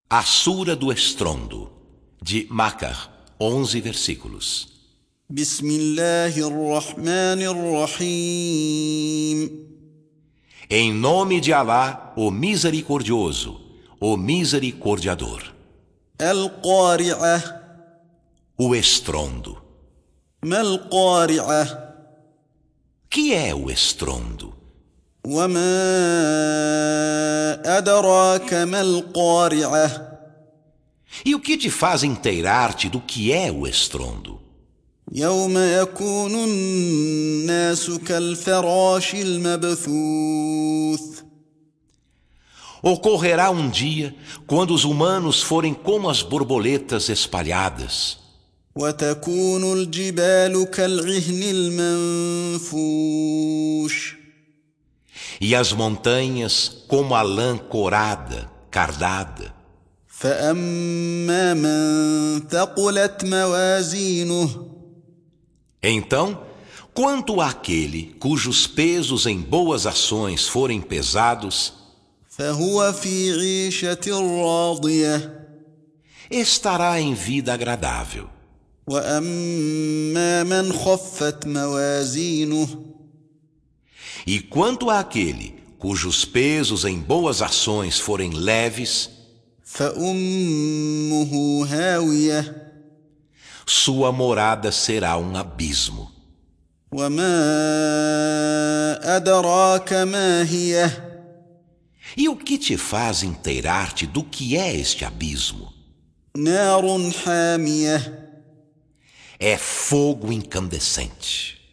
A Sura do Estrondo, de Macar, 11 versículos. بسم الله الرحمن الرحيم. Em nome de Alá, o Misericordioso, o Misericordiador. القارعة. O estrondo. ما القارعة؟ Que é o estrondo? وما أدراك ما القارعة؟ E o que te faz inteirar-te do que é o estrondo? يوم يكون الناس كالفراش المبثوث. Ocorrerá um dia quando os humanos forem como as borboletas espalhadas, وتكون الجبال كالعهن المنفوش. e as montanhas como a lã corada, cardada. فأما من ثقلت موازينه Então, quanto àquele cujos pesos em boas ações forem pesados, فهو في عيشة راضية. estará em vida agradável. وأما من خفت موازينه E quanto àquele cujos pesos em boas ações forem leves, فأمه هاوية. sua morada será um abismo. وما أدراك ما هي؟ E o que te faz inteirar-te do que é este abismo? نار حامية. É fogo incandescente.